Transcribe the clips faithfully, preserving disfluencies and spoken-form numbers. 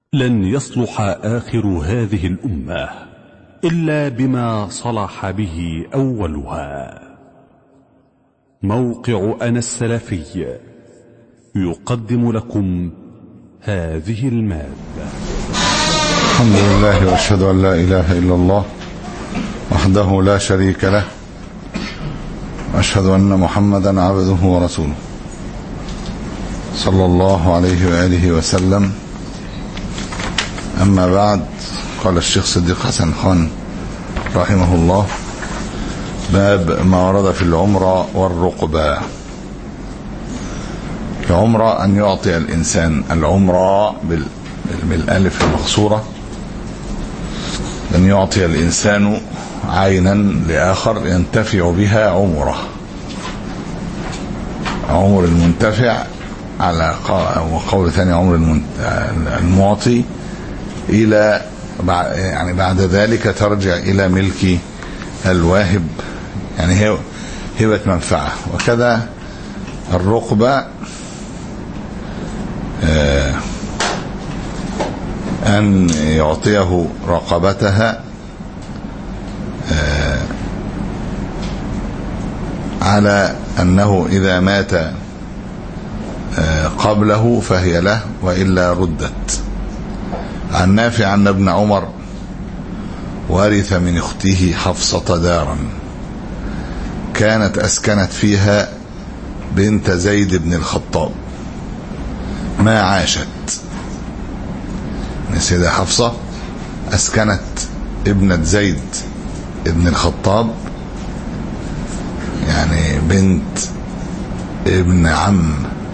لن يصلح آخر هذه الأمة إلا بما صلح به أولها. موقع أنا السلفي يقدم لكم هذه المادة. الحمد لله وأشهد أن لا إله إلا الله وحده لا شريك له، وأشهد أن محمدا عبده ورسوله صلى الله عليه وآله وسلم. أما بعد، قال الشيخ صديق حسن خان رحمه الله: باب ما ورد في العمرة والرقبة. العمرة أن يعطي الإنسان العمرة بالألف المقصورة، أن يعطي الإنسان عينا لآخر ينتفع بها عمره. عمر المنتفع على وقول ثاني عمر المعطي إلى يعني بعد ذلك ترجع إلى ملك الواهب، يعني هبة منفعة. وكذا الرقبة أن يعطيه رقبتها على أنه إذا مات قبله فهي له وإلا ردت. عن نافع أن ابن عمر ورث من أخته حفصة دارا كانت أسكنت فيها بنت زيد بن الخطاب ما عاشت. السيدة حفصة أسكنت ابنة زيد ابن الخطاب، يعني بنت ابن عم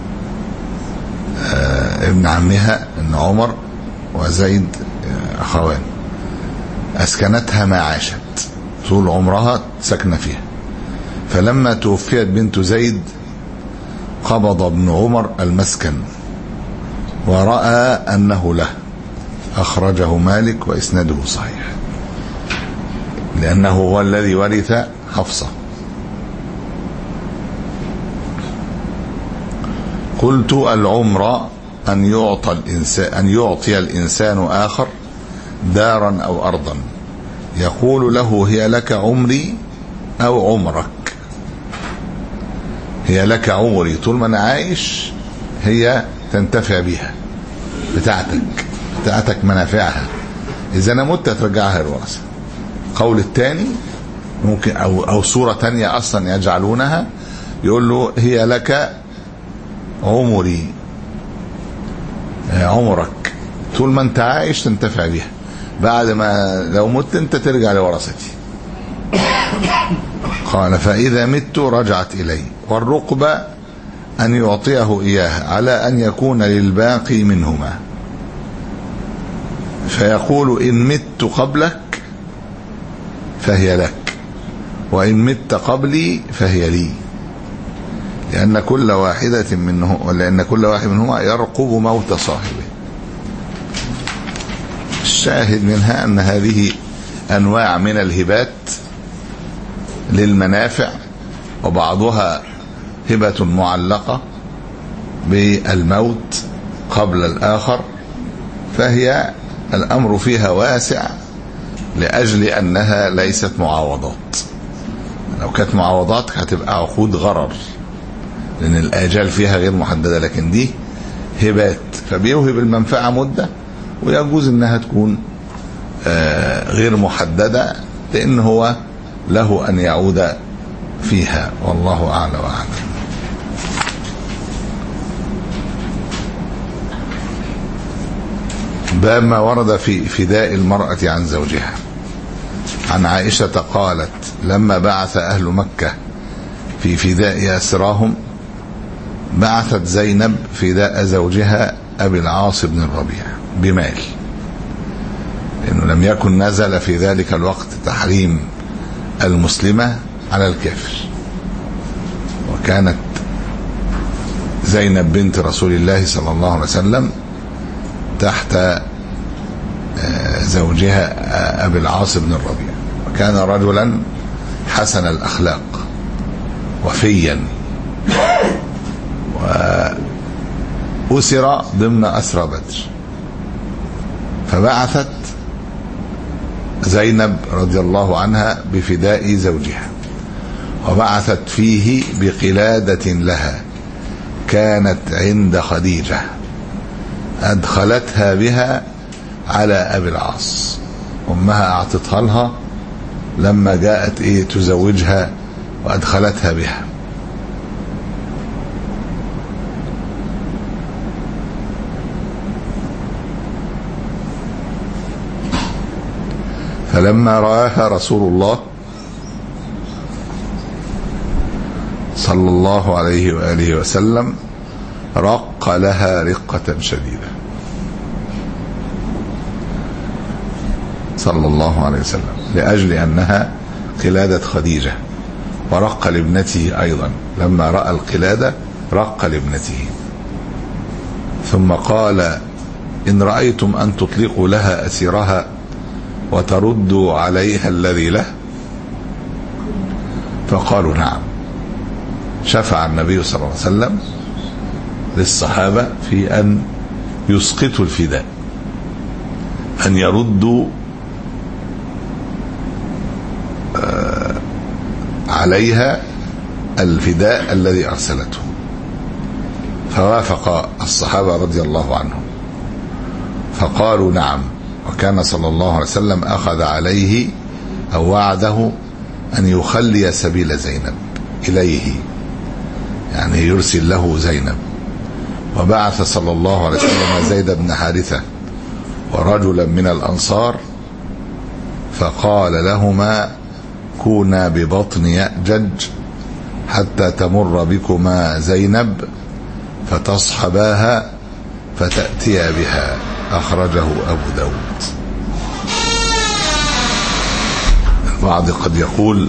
آه ابن عمها ابن عمر وزيد أخوان، أسكنتها ما عاشت طول عمرها سكن فيها. فلما توفيت بنت زيد قبض ابن عمر المسكن ورأى أنه له، أخرجه مالك وإسناده صحيح، لأنه هو الذي ورث حفصة. قلت: العمرة أن يعطى الإنسان أن يعطي الإنسان آخر دارا أو أرضا يقول له: هي لك عمري أو عمرك، هي لك عمري طول ما أنا عايش، هي تنتفع بها، بتاعتك بتاعتك منافعها، إذا أنا مت ترجعها الورثة. قول الثاني ممكن أو أو صورة تانية أصلا يجعلونها، يقول له: هي لك عمري، عمرك طول ما انت عايش تنتفع بها، بعد ما لو مت انت ترجع لورثتي. قال: فإذا مت رجعت إلي. والرقبة أن يعطيه إياها على أن يكون للباقي منهما، فيقول: إن مت قبلك فهي لك، وإن مت قبلي فهي لي، لأن كل واحدة منه ولأن كل واحد منهما يرقب موت صاحبه. الشاهد منها أن هذه أنواع من الهبات للمنافع، وبعضها هبة معلقة بالموت قبل الآخر، فهي الأمر فيها واسع لأجل أنها ليست معاوضات. لو كانت معاوضات هتبقى عقود غرر، لأن الآجال فيها غير محددة، لكن دي هبات، فبيوهب المنفعة مدة ويجوز أنها تكون غير محددة، لأن هو له أن يعود فيها، والله أعلى وأعلم. باب ما ورد في فداء المرأة عن زوجها. عن عائشة قالت: لما بعث أهل مكة في فداء أسراهم بعثت زينب فداء زوجها أبي العاص بن الربيع بمال، لأنه لم يكن نزل في ذلك الوقت تحريم المسلمة على الكافر، وكانت زينب بنت رسول الله صلى الله عليه وسلم تحت زوجها أبي العاص بن الربيع، وكان رجلا حسن الأخلاق وفيا، وأسر ضمن أسرى بدر. فبعثت زينب رضي الله عنها بفداء زوجها، وبعثت فيه بقلادة لها كانت عند خديجة أدخلتها بها على أبي العاص، أمها أعطتها لها لما جاءت إيه تزوجها وأدخلتها بها. فلما رآها رسول الله صلى الله عليه وآله وسلم رق لها رقة شديدة صلى الله عليه وسلم، لأجل أنها قلادة خديجة، ورق لابنته أيضا لما رأى القلادة رق لابنته. ثم قال: إن رأيتم أن تطلقوا لها أسيرها وتردوا عليها الذي له؟ فقالوا: نعم. شفع النبي صلى الله عليه وسلم للصحابة في أن يسقطوا الفداء، أن يردوا عليها الفداء الذي أرسلته. فوافق الصحابة رضي الله عنهم فقالوا: نعم. وكان صلى الله عليه وسلم أخذ عليه أو وعده أن يخلي سبيل زينب إليه، يعني يرسل له زينب. وبعث صلى الله عليه وسلم زيد بن حارثة ورجلا من الأنصار فقال لهما: كونا ببطن يأجج حتى تمر بكما زينب فتصحباها فتأتيا بها. أخرجه أبو داود. البعض قد يقول: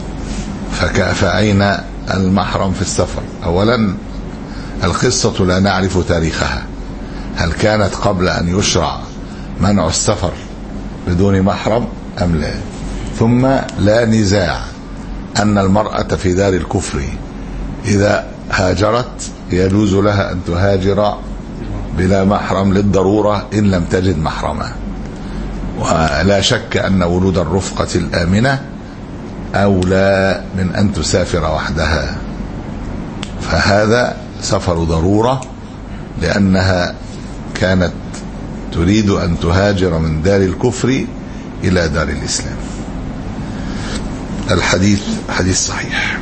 فأين المحرم في السفر؟ أولا القصة لا نعرف تاريخها، هل كانت قبل أن يشرع منع السفر بدون محرم أم لا؟ ثم لا نزاع أن المرأة في دار الكفر إذا هاجرت يجوز لها أن تهاجر بلا محرم للضرورة إن لم تجد محرما، ولا شك أن ولود الرفقة الآمنة أولى من أن تسافر وحدها، فهذا سفر ضرورة لأنها كانت تريد أن تهاجر من دار الكفر إلى دار الإسلام. الحديث حديث صحيح.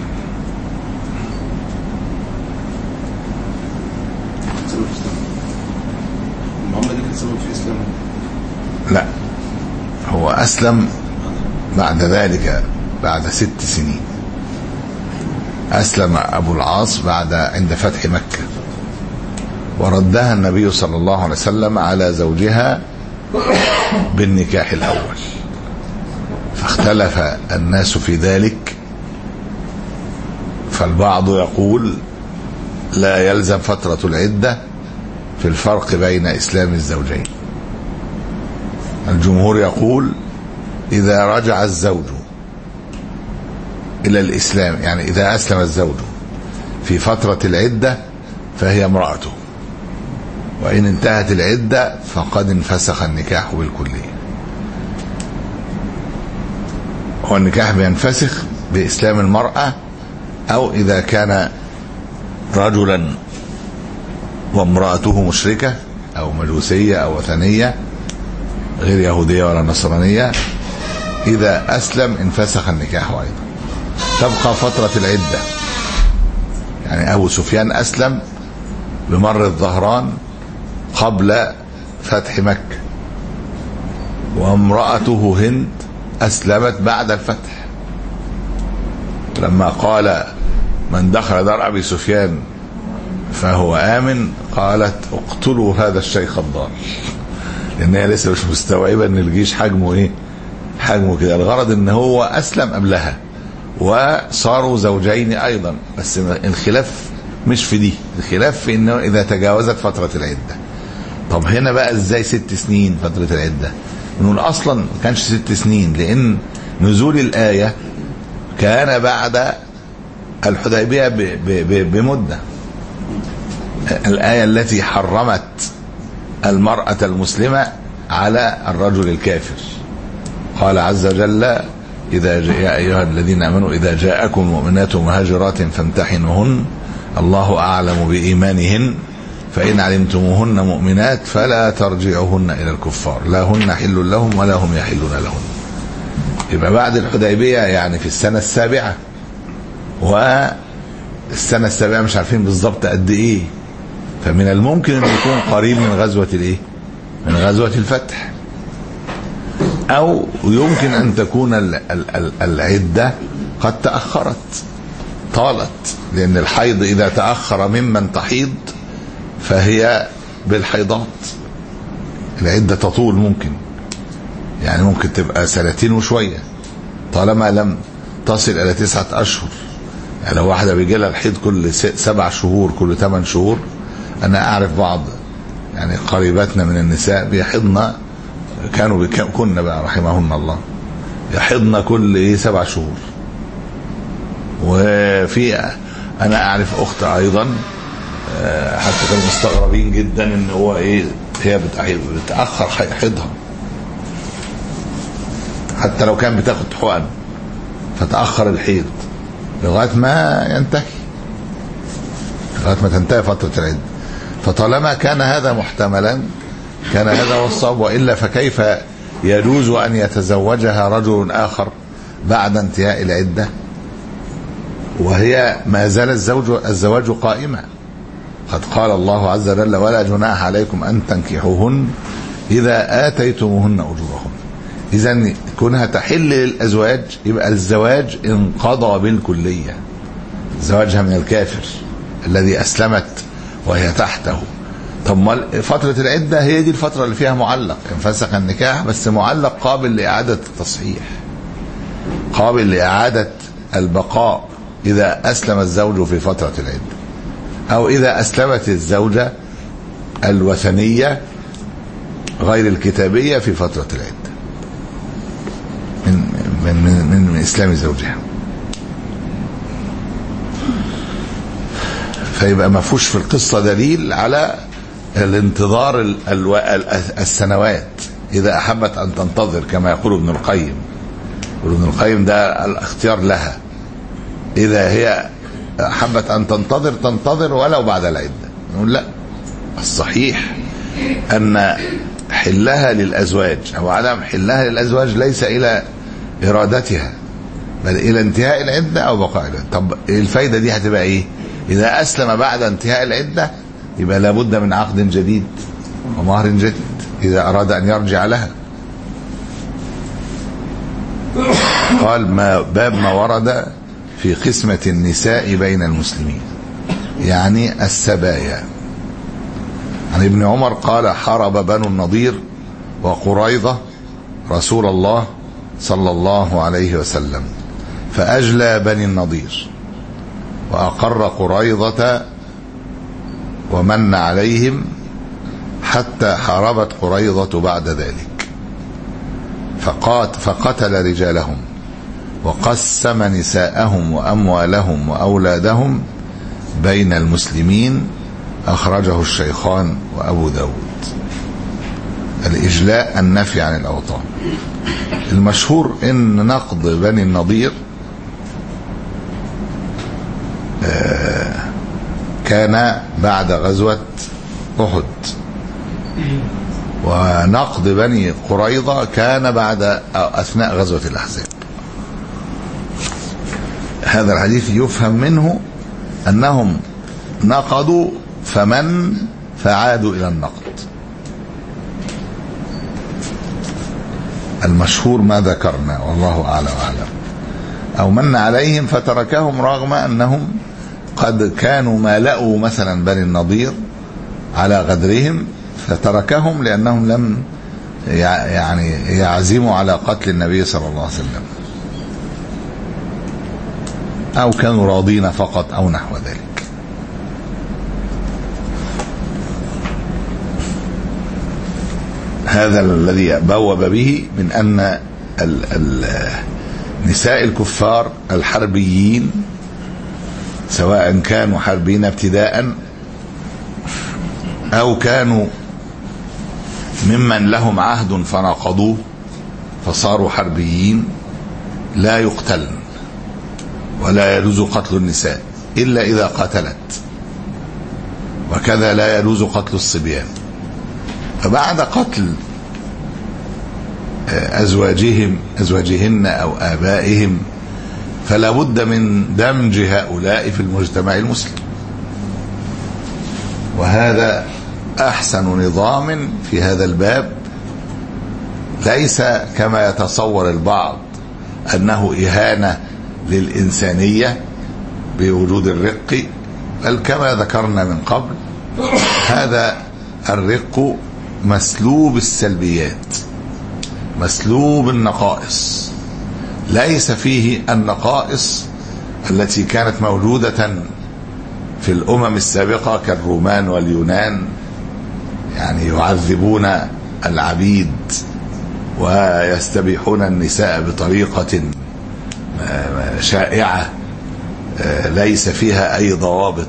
لا، هو أسلم بعد ذلك بعد ست سنين. أسلم أبو العاص بعد عند فتح مكة، وردها النبي صلى الله عليه وسلم على زوجها بالنكاح الأول، فاختلف الناس في ذلك. فالبعض يقول لا يلزم فترة العدة في الفرق بين إسلام الزوجين. الجمهور يقول إذا رجع الزوج إلى الإسلام، يعني إذا أسلم الزوج في فترة العدة فهي امرأته، وإن انتهت العدة فقد انفسخ النكاح بالكلية. هو النكاح بينفسخ بإسلام المرأة، أو إذا كان رجلا وامرأته مشركة أو مجوسية أو وثنية غير يهودية ولا نصرانية، إذا أسلم انفسخ النكاح أيضا. تبقى فترة العدة، يعني أبو سفيان أسلم بمر الظهران قبل فتح مكة، وامرأته هند أسلمت بعد الفتح. لما قال من دخل دار أبي سفيان فهو آمن، قالت اقتلوا هذا الشيخ الضال، لأنها لسه مش مستوعبة ان الجيش حجمه ايه، حجمه كده. الغرض ان هو أسلم قبلها وصاروا زوجين أيضا، بس الخلاف مش في دي، الخلاف في انه إذا تجاوزت فترة العدة. طب هنا بقى ازاي ست سنين فترة العدة؟ نقول أصلا ما كانش ست سنين، لأن نزول الآية كان بعد الحديبية بمدة. الآية التي حرمت المرأة المسلمة على الرجل الكافر. قال عز وجل: إذا جاء يا أيها الذين آمنوا إذا جاءكم المؤمنات مهاجرات فامتحنوهن الله أعلم بإيمانهن فإن علمتموهن مؤمنات فلا ترجعوهن إلى الكفار لا هن حل لهم ولا هم يحلون لهن. يبقى بعد الحديبية يعني في السنة السابعة، والسنة السابعة مش عارفين بالضبط قد إيه، فمن الممكن أن يكون قريب من غزوة الإيه؟ من غزوة الفتح، أو يمكن أن تكون العدة قد تأخرت طالت، لأن الحيض إذا تأخر ممن تحيض فهي بالحيضات العدة تطول، ممكن يعني ممكن تبقى سنتين وشوية طالما لم تصل إلى تسعة أشهر. يعني لو واحدة بيجي لها الحيض كل سبع شهور كل ثمان شهور، أنا أعرف بعض يعني قريباتنا من النساء بيحضن، كانوا كنا بقى رحمهن الله يحضن كل ايه سبع شهور. وفي انا اعرف اخت ايضا حتى كانوا مستغربين جدا ان هو ايه هي بتاخر حيضها، حتى لو كان بتاخد حقن فتاخر الحيض لغايه ما ينتهي، لغايه ما تنتهي فتره العده. فطالما كان هذا محتملا كان هذا هو الصواب، وإلا فكيف يجوز أن يتزوجها رجل آخر بعد انتهاء العدة وهي ما زال الزوج الزواج قائما؟ قد قال الله عز وجل: ولا جناح عليكم أن تنكحوهن إذا آتيتموهن أجورهن. إذن كونها تحل للأزواج يبقى الزواج انقضى بالكلية، زواجها من الكافر الذي أسلمت وهي تحته. طب فترة العدة هي دي الفترة اللي فيها معلق، انفسخ النكاح بس معلق قابل لإعادة التصحيح، قابل لإعادة البقاء إذا أسلم الزوج في فترة العدة، أو إذا أسلمت الزوجة الوثنية غير الكتابية في فترة العدة من من من, من إسلام زوجها. فيبقى ما فيش في القصة دليل على الانتظار السنوات إذا أحبت أن تنتظر، كما يقول ابن القيم. ابن القيم ده الاختيار لها، إذا هي أحبت أن تنتظر تنتظر ولو بعد العدة. نقول لا، الصحيح أن حلها للأزواج أو عدم حلها للأزواج ليس إلى إرادتها بل إلى انتهاء العدة أو بقاء العدة. طب الفايدة دي هتبقى إيه؟ إذا أسلم بعد انتهاء العدة يبقى لابد من عقد جديد ومهر جديد إذا أراد أن يرجع لها. قال: ما باب ما ورد في قسمة النساء بين المسلمين، يعني السبايا. عن ابن عمر قال: حارب بنو النضير وقريظة رسول الله صلى الله عليه وسلم فأجلى بني النضير وأقر قريظة ومن عليهم حتى حاربت قريظة بعد ذلك فقات فقتل رجالهم وقسم نساءهم وأموالهم وأولادهم بين المسلمين. أخرجه الشيخان وأبو داود. الإجلاء النفي عن الأوطان. المشهور إن نقض بني النضير كان بعد غزوة أحد، ونقض بني قريظة كان بعد أثناء غزوة الأحزاب. هذا الحديث يفهم منه أنهم نقضوا فمن فعادوا إلى النقض. المشهور ما ذكرنا والله أعلى وأعلم. أو من عليهم فتركهم رغم أنهم قد كانوا مالأوا مثلا بني النضير على غدرهم، فتركهم لأنهم لم يعني يعزموا على قتل النبي صلى الله عليه وسلم، أو كانوا راضين فقط أو نحو ذلك. هذا الذي بوب به من أن ال ال نساء الكفار الحربيين سواء كانوا حربيين ابتداء أو كانوا ممن لهم عهد فنقضوه فصاروا حربيين لا يقتلن، ولا يجوز قتل النساء إلا إذا قاتلت، وكذا لا يجوز قتل الصبيان. فبعد قتل أزواجهم أزواجهن أو آبائهم فلا بد من دمج هؤلاء في المجتمع المسلم، وهذا أحسن نظام في هذا الباب، ليس كما يتصور البعض أنه إهانة للإنسانية بوجود الرق، بل كما ذكرنا من قبل هذا الرق مسلوب السلبيات، مسلوب النقائص، ليس فيه النقائص التي كانت موجودة في الأمم السابقة كالرومان واليونان، يعني يعذبون العبيد ويستبيحون النساء بطريقة شائعة ليس فيها أي ضوابط،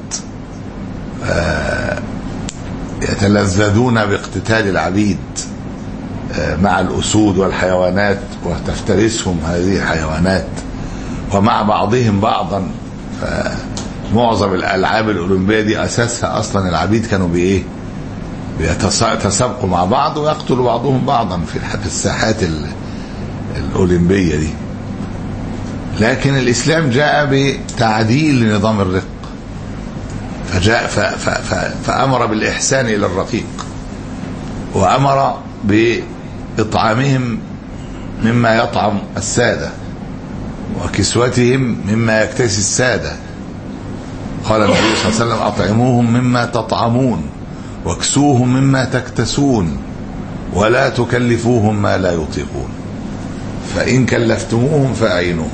يتلذذون باقتتال العبيد مع الأسود والحيوانات وتفترسهم هذه الحيوانات، ومع بعضهم بعضا. فمعظم الألعاب الأولمبية دي أساسها أصلا العبيد كانوا بإيه؟ بيتسابقوا مع بعض ويقتلوا بعضهم بعضا في الساحات الأولمبية دي. لكن الإسلام جاء بتعديل لنظام الرق، فجاء ف ف ف فأمر بالإحسان إلى الرقيق، وأمر بإطعامهم مما يطعم السادة، وكسوتهم مما يكتسي السادة. قال النبي صلى الله عليه وسلم: أطعموهم مما تطعمون واكسوهم مما تكتسون ولا تكلفوهم ما لا يطيقون، فإن كلفتموهم فأعينوهم.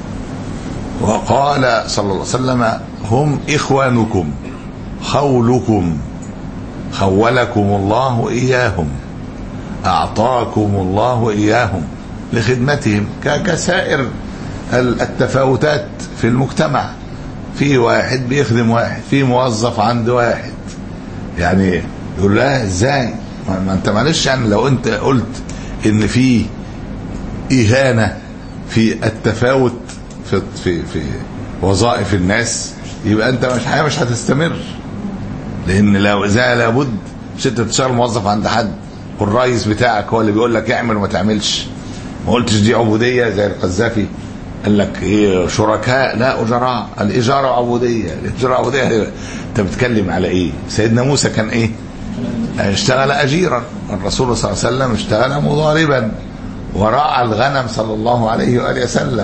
وقال صلى الله عليه وسلم: هم إخوانكم خولكم خولكم الله إياهم أعطاكم الله إياهم لخدمتهم، كسائر التفاوتات في المجتمع، في واحد بيخدم واحد، في موظف عند واحد، يعني يقول له ازاي ما انت معلش، يعني لو انت قلت ان في إهانة في التفاوت في في في وظائف الناس، يبقى انت مش حاجه مش هتستمر، لان لو اذا لابد مش انت تشتغل موظف عند حد والرئيس بتاعك هو اللي بيقول لك اعمل وما تعملش. ما قلتش دي عبوديه زي القذافي قال لك ايه شركاء لا اجراء، الاجاره عبوديه، الاجاره عبوديه. انت بتتكلم على ايه؟ سيدنا موسى كان ايه؟ اشتغل اجيرا، الرسول صلى الله عليه وسلم اشتغل مضاربا، ورعى الغنم صلى الله عليه واله وسلم،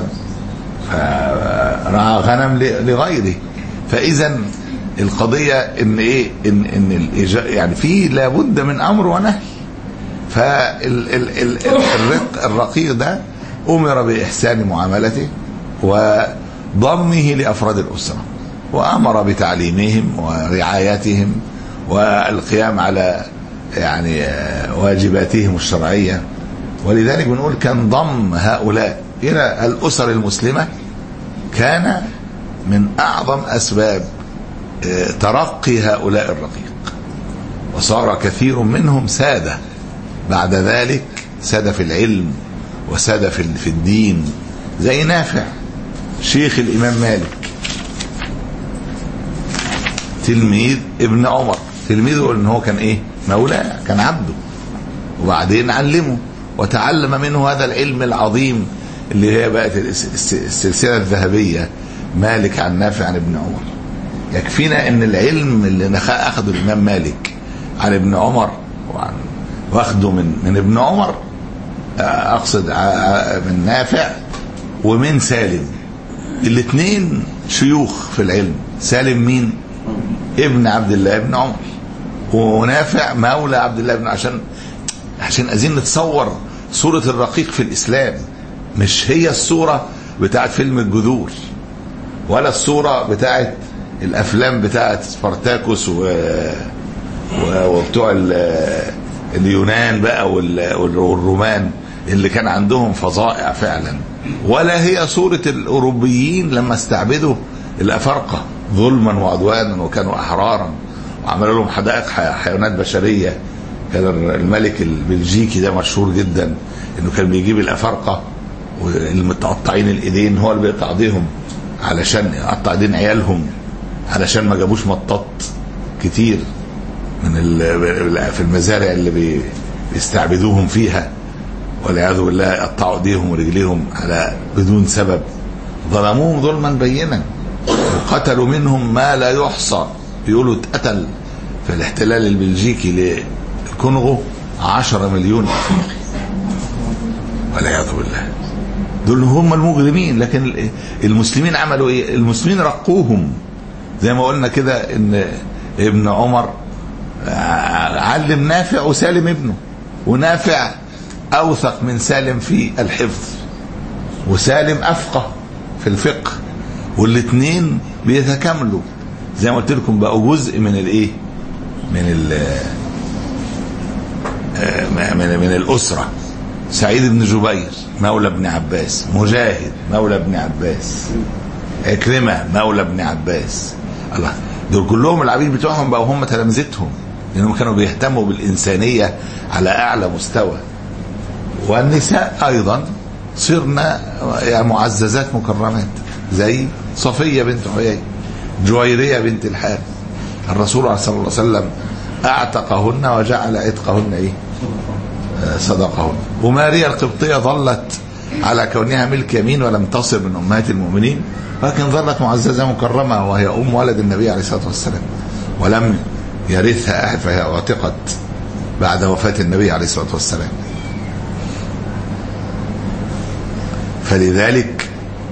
فرعى غنم لغيره. فاذا القضيه ان ايه؟ ان ان يعني في لابد من امر ونهي. فالرق الرقيق ده امر باحسان معاملته وضمه لافراد الاسره، وامر بتعليمهم ورعايتهم والقيام على يعني واجباتهم الشرعيه. ولذلك بنقول كان ضم هؤلاء الى الاسر المسلمه كان من اعظم اسباب ترقي هؤلاء الرقيق، وصار كثير منهم ساده بعد ذلك، ساده في العلم وساده في الدين، زي نافع شيخ الامام مالك، تلميذ ابن عمر، تلميذه ان هو كان ايه؟ مولاه، كان عبده، وبعدين علمه وتعلم منه هذا العلم العظيم اللي هي بقت السلسله الذهبيه، مالك عن نافع عن ابن عمر. يكفينا ان العلم اللي اخذه الامام مالك عن ابن عمر وعن واخده من من ابن عمر، اقصد من نافع ومن سالم، الاثنين شيوخ في العلم. سالم مين؟ ابن عبد الله ابن عمر، ونافع مولى عبد الله ابن، عشان عشان عايزين نتصور صورة الرقيق في الإسلام. مش هي الصورة بتاعت فيلم الجذور، ولا الصورة بتاعت الأفلام بتاعت سبارتاكوس و... وبتوع اليونان بقى والرومان اللي كان عندهم فظائع فعلا، ولا هي صورة الأوروبيين لما استعبدوا الأفارقة ظلما وعدوانا وكانوا أحرارا وعملوا لهم حدائق حيوانات بشرية كان الملك البلجيكي ده مشهور جدا انه كان بيجيب الافارقه والمتقطعين الايدين هو اللي بيقطع ايديهم علشان يقطع ايدين عيالهم علشان ما جابوش مطاط كتير من في المزارع اللي بيستعبدوهم فيها، والعياذ بالله يقطعوا ايديهم ورجليهم على بدون سبب. ظلموهم ظلما بينا وقتلوا منهم ما لا يحصى. بيقولوا اتقتل في الاحتلال البلجيكي للكونغو عشرة مليون افريقي والعياذ بالله. دول هم المجرمين. لكن المسلمين عملوا ايه؟ المسلمين رقوهم زي ما قلنا كده، ان ابن عمر علم نافع وسالم ابنه، ونافع اوثق من سالم في الحفظ، وسالم افقه في الفقه، والاثنين بيتكاملوا زي ما قلت لكم، بقوا جزء من الايه من ال من من الاسره. سعيد بن جبير مولى ابن عباس، مجاهد مولى ابن عباس، عكرمه مولى ابن عباس. الله، دول كلهم العبيد بتوعهم بقوا هم تلامذتهم، لانهم كانوا بيهتموا بالانسانيه على اعلى مستوى. والنساء ايضا صرنا يعني معززات مكرمات، زي صفيه بنت حيي، جويريه بنت الحارث. الرسول صلى الله عليه وسلم اعتقهن وجعل عتقهن ايه؟ صدقهن. وماريا القبطيه ظلت على كونها ملك يمين ولم تصر من امهات المؤمنين، لكن ظلت معززه مكرمه، وهي ام ولد النبي عليه الصلاه والسلام، ولم يرثها احد، فهي اعتقت بعد وفاه النبي عليه الصلاه والسلام. فلذلك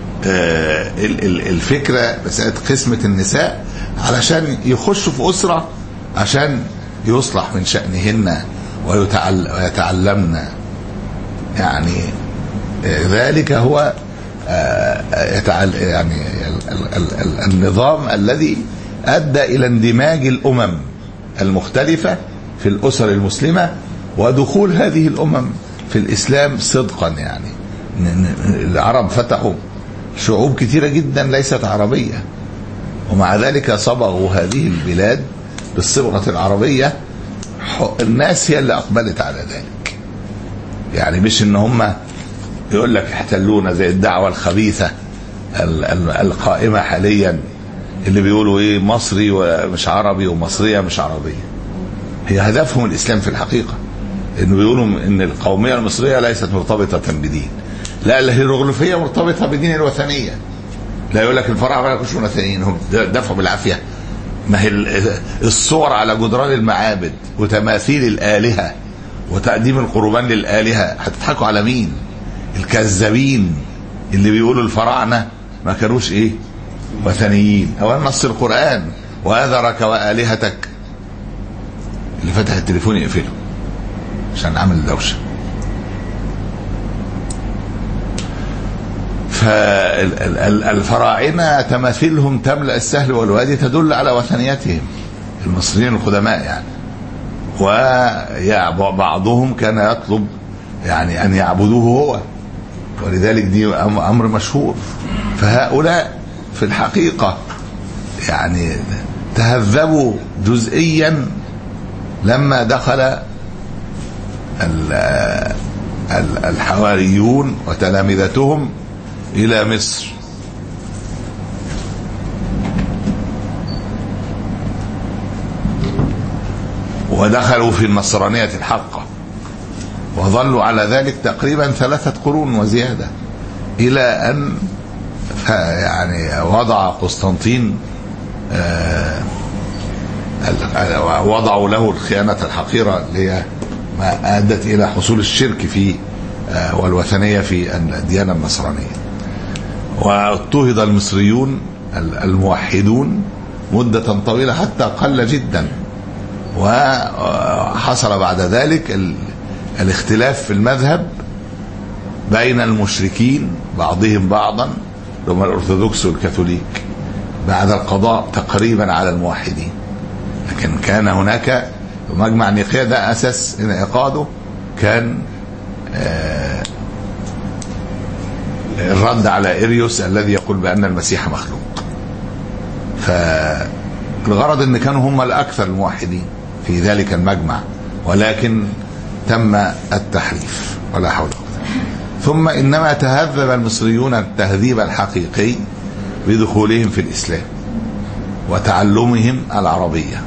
الفكره مساله قسمه النساء علشان يخشوا في اسره، عشان يصلح من شأنهن ويتعلمن. يعني ذلك هو يعني النظام الذي أدى إلى اندماج الأمم المختلفة في الأسر المسلمة، ودخول هذه الأمم في الإسلام صدقا. يعني العرب فتحوا شعوب كثيرة جدا ليست عربية، ومع ذلك صبغوا هذه البلاد بالصبغة العربية. الناس هي اللي أقبلت على ذلك، يعني مش إن هم يقول لك احتلونا زي الدعوة الخبيثة القائمة حاليا اللي بيقولوا ايه مصري ومش عربي ومصرية مش عربية. هي هدفهم الإسلام في الحقيقة، إنه بيقولوا إن القومية المصرية ليست مرتبطة بدين، لا الهيروغليفية مرتبطة بدين الوثنية. لا يقول لك الفراعنة ما يكونش وثنيين، هم دفعوا بالعافية. ما هي الصور على جدران المعابد وتماثيل الآلهة وتقديم القربان للآلهة، هتضحكوا على مين؟ الكذابين اللي بيقولوا الفراعنة ما كانوش ايه وثنيين. اولا نص القرآن وأذرك وآلهتك. اللي فتح التليفون يقفله عشان عمل دوشة. فالفراعنة تماثيلهم تملأ السهل والوادي تدل على وثنيتهم، المصريين القدماء يعني. وبعضهم كان يطلب يعني أن يعبدوه هو، ولذلك دي أمر مشهور. فهؤلاء في الحقيقة يعني تهذبوا جزئيا لما دخل الحواريون وتلامذتهم إلى مصر. ودخلوا في النصرانية الحقة، وظلوا على ذلك تقريبا ثلاثة قرون وزيادة، إلى أن يعني وضع قسطنطين وضعوا له الخيانة الحقيرة اللي هي ما أدت إلى حصول الشرك في والوثنية في الديانة النصرانية. واضطهد المصريون الموحدون مدة طويلة حتى قل جدا. وحصل بعد ذلك الاختلاف في المذهب بين المشركين بعضهم بعضا، هم الأرثوذكس والكاثوليك، بعد القضاء تقريبا على الموحدين. لكن كان هناك مجمع نيقيا، ده أساس انعقاده كان الرد على إريوس الذي يقول بأن المسيح مخلوق. فالغرض ان كانوا هم الأكثر الموحدين في ذلك المجمع، ولكن تم التحريف ولا حول ولا قوة. ثم إنما تهذب المصريون التهذيب الحقيقي بدخولهم في الإسلام وتعلمهم العربية،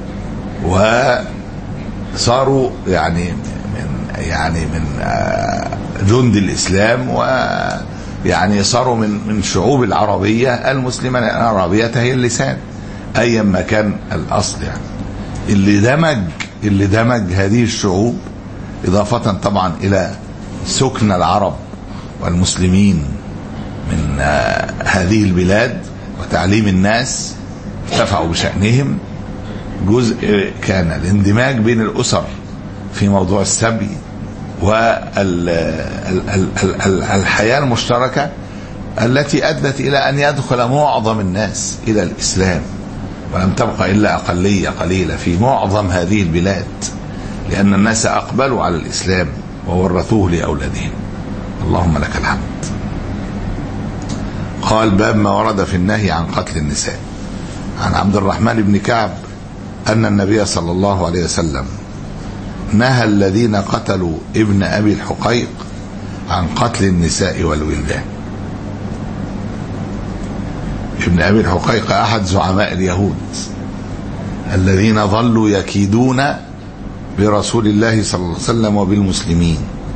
وصاروا يعني من يعني من جند الإسلام، ويعني صاروا من من شعوب العربية المسلمة. العربية هي اللسان أيا ما كان الأصل، يعني اللي دمج اللي دمج هذه الشعوب إضافة طبعا إلى سكن العرب والمسلمين من هذه البلاد وتعليم الناس ارتفعوا بشأنهم. جزء كان الاندماج بين الأسر في موضوع السبي والحياة المشتركة التي أدت إلى أن يدخل معظم الناس إلى الإسلام، ولم تبقى إلا أقلية قليلة في معظم هذه البلاد، لأن الناس أقبلوا على الإسلام وورثوه لأولادهم. اللهم لك الحمد. قال: باب ما ورد في النهي عن قتل النساء. عن عبد الرحمن بن كعب أن النبي صلى الله عليه وسلم نهى الذين قتلوا ابن أبي الحقيق عن قتل النساء والولدان. ابن أبي الحقيق أحد زعماء اليهود الذين ظلوا يكيدون برسول الله صلى الله عليه وسلم وبالمسلمين،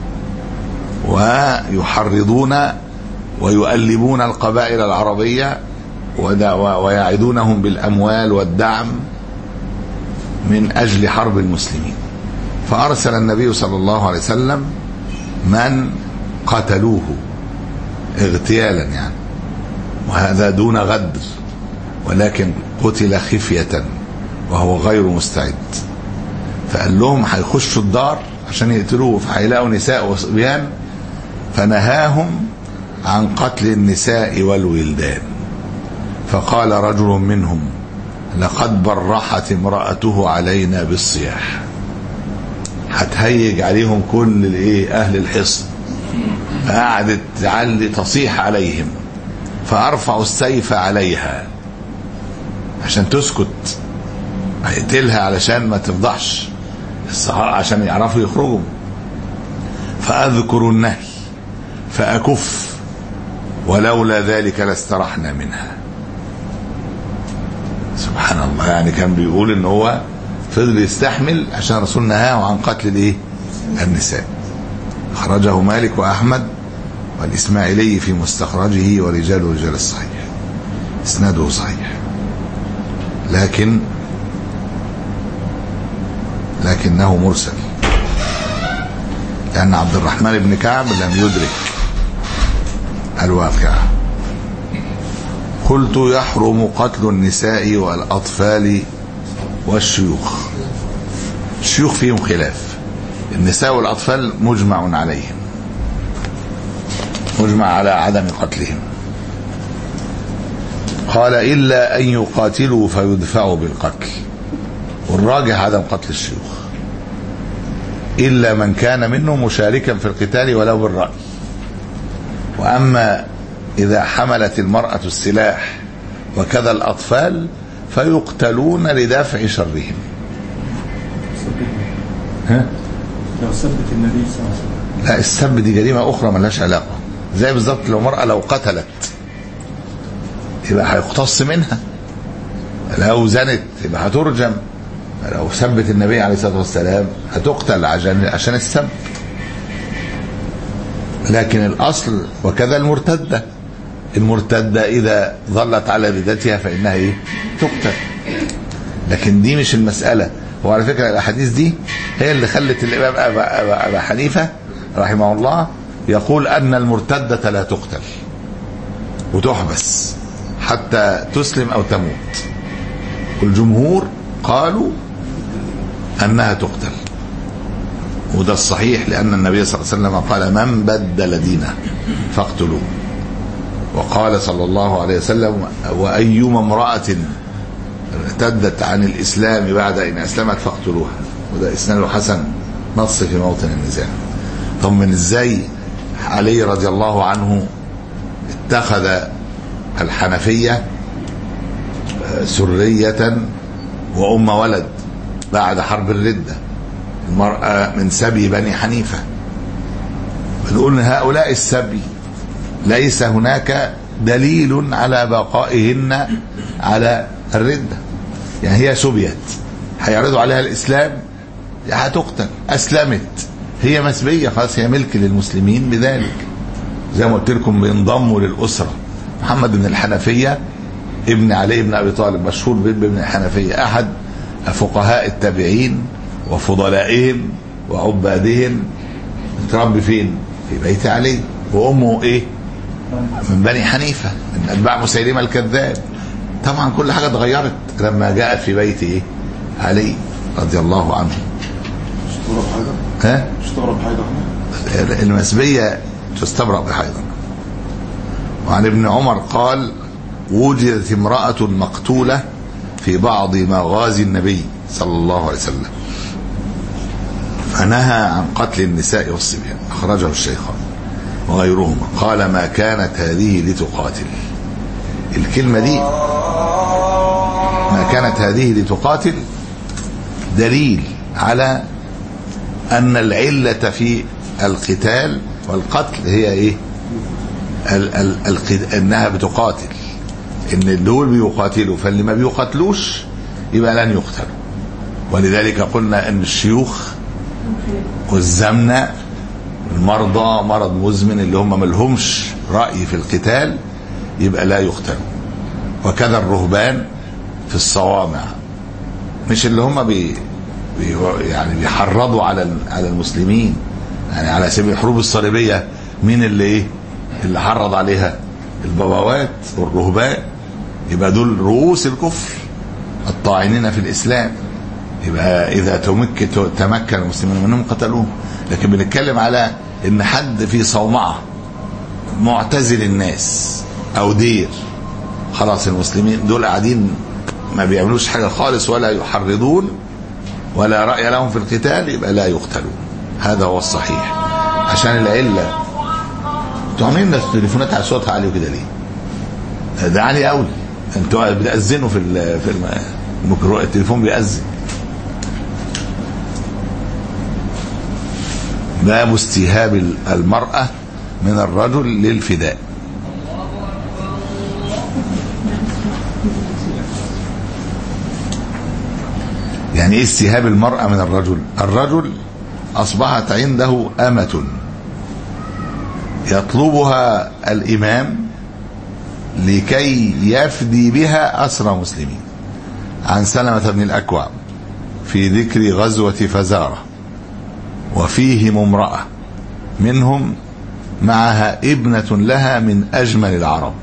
ويحرضون ويؤلبون القبائل العربية ويعدونهم بالأموال والدعم من أجل حرب المسلمين. فأرسل النبي صلى الله عليه وسلم من قتلوه اغتيالا يعني، وهذا دون غدر، ولكن قتل خفية وهو غير مستعد. فقال لهم هيخشوا الدار عشان يقتلوه، فهيلاقوا نساء وصبيان، فنهاهم عن قتل النساء والولدان. فقال رجل منهم: لقد برحت امرأته علينا بالصياح. هتهيج عليهم كل الايه اهل الحصن، فقعدت تعلي تصيح عليهم، فارفع السيف عليها عشان تسكت، هيقتلها علشان ما تفضحش الصحابة عشان يعرفوا يخرجوا. فاذكر النهي فاكف، ولولا ذلك لاسترحنا منها. سبحان الله، يعني كان بيقول ان هو فضل يستحمل عشان الرسول نهاه عن قتل الايه النساء. خرجه مالك واحمد والاسماعيلي في مستخرجه ورجال رجال الصحيح، اسناده صحيح، لكن لكنه مرسل، لان عبد الرحمن بن كعب لم يدرك الواقعة. قلت: يحرم قتل النساء والأطفال والشيوخ. الشيوخ فيهم خلاف، النساء والأطفال مجمع عليهم، مجمع على عدم قتلهم. قال: إلا أن يقاتلوا فيدفعوا بالقتل، والراجح عدم قتل الشيوخ، إلا من كان منهم مشاركا في القتال ولو بالرأي. وأما إذا حملت المرأة السلاح وكذا الأطفال فيقتلون لدافع شرهم. ها؟ لو سبت النبي صلى الله عليه وسلم. لا، السب دي جريمة أخرى ملهاش علاقة. زي بالظبط لو مرأة لو قتلت يبقى هيقتص منها، لو زنت يبقى هترجم، لو سبت النبي عليه الصلاة والسلام هتقتل عشان عشان السب. لكن الأصل وكذا المرتدة، المرتدة إذا ظلت على ردتها فإنها إيه؟ تقتل. لكن دي مش المسألة. وعلى فكرة الأحاديث دي هي اللي خلت الإمام أبا حنيفة رحمه الله يقول أن المرتدة لا تقتل وتحبس حتى تسلم أو تموت، والجمهور قالوا أنها تقتل، وده الصحيح، لأن النبي صلى الله عليه وسلم قال: من بدل دينه فاقتلوه. وقال صلى الله عليه وسلم: وأيما امرأة ارتدت عن الإسلام بعد أن أسلمت فاقتلوها. وده إسناده حسن، نص في موطن النزاع. ثم من إزاي علي رضي الله عنه اتخذ الحنفية سرية وأم ولد بعد حرب الردة، المرأة من سبي بني حنيفة. بنقول هؤلاء السبي ليس هناك دليل على بقائهن على الردة، يعني هي سبيت هيعرضوا عليها الإسلام هتقتل. أسلمت هي مسبية خلاص، هي ملك للمسلمين بذلك. زي ما قلت لكم بينضموا للأسرة. محمد بن الحنفية ابن علي بن أبي طالب مشهور بابن الحنفية، أحد فقهاء التابعين وفضلائهم وعبادهم. متربي فين؟ في بيت علي. وأمه إيه؟ من بني حنيفة من أتباع مسيلمة الكذاب. طبعا كل حاجة اتغيرت لما جاءت في بيت إيه؟ علي رضي الله عنه. تستبرأ بحيضة؟ ها؟ تستبرأ بحيضة؟ المسبية تستبرأ بحيضة. وعن ابن عمر قال: وجدت امرأة مقتولة في بعض مغازي النبي صلى الله عليه وسلم فنهى عن قتل النساء والصبيان، أخرجه الشيخان وغيرهما. قال: ما كانت هذه لتقاتل. الكلمة دي ما كانت هذه لتقاتل دليل على أن العلة في القتال والقتل هي إيه؟ ال ال ال أنها بتقاتل، إن دول بيقاتلوا، فاللي ما بيقاتلوش يبقى لن يقتلوا. ولذلك قلنا أن الشيوخ والزمنة المرضى مرض مزمن اللي هم ملهمش رأي في القتال يبقى لا يقتلوا. وكذا الرهبان في الصوامع، مش اللي هم بي بي يعني بيحرضوا على على المسلمين، يعني على سبيل الحروب الصليبية مين اللي ايه اللي حرض عليها؟ البابوات والرهبان. يبقى دول رؤوس الكفر الطاعنين في الإسلام. يبقى إذا تمكن تمكن المسلمين منهم قتلوهم. لكن بنتكلم على إن حد في صومعة معتزل الناس أو دير، خلاص المسلمين دول قاعدين ما بيعملوش حاجة خالص ولا يحرضون ولا رأي لهم في القتال، يبقى لا يقتلون. هذا هو الصحيح. عشان العلة انتوا عاملين التليفونات على صوتها عالي كده ليه؟ ده عالي قوي. انتوا بتأذنوا في في الميكرو، التليفون بيأذن. باب استيهاب المرأة من الرجل للفداء. يعني ايه استيهاب المرأة من الرجل؟ الرجل أصبحت عنده أمة يطلبها الإمام لكي يفدي بها أسرى مسلمين. عن سلمة بن الأكوع في ذكر غزوة فزارة: وفيهم امرأة منهم معها ابنة لها من أجمل العرب.